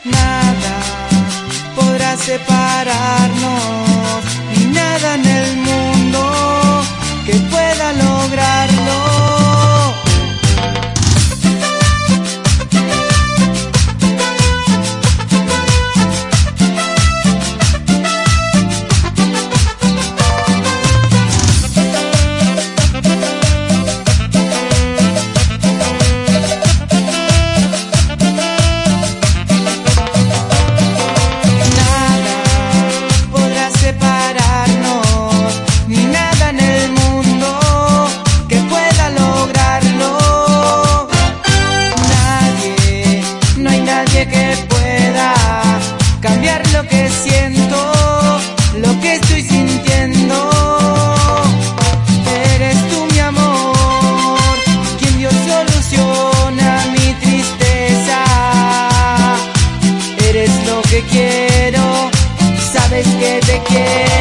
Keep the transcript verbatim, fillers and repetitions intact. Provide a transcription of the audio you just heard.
Nada podrá separarnos, ni nada en el mundo que pueda lograrlo. Que pueda cambiar lo que siento, lo que estoy sintiendo. Eres tú, mi amor, quien dio solución a mi tristeza. Eres lo que quiero, sabes que te quiero.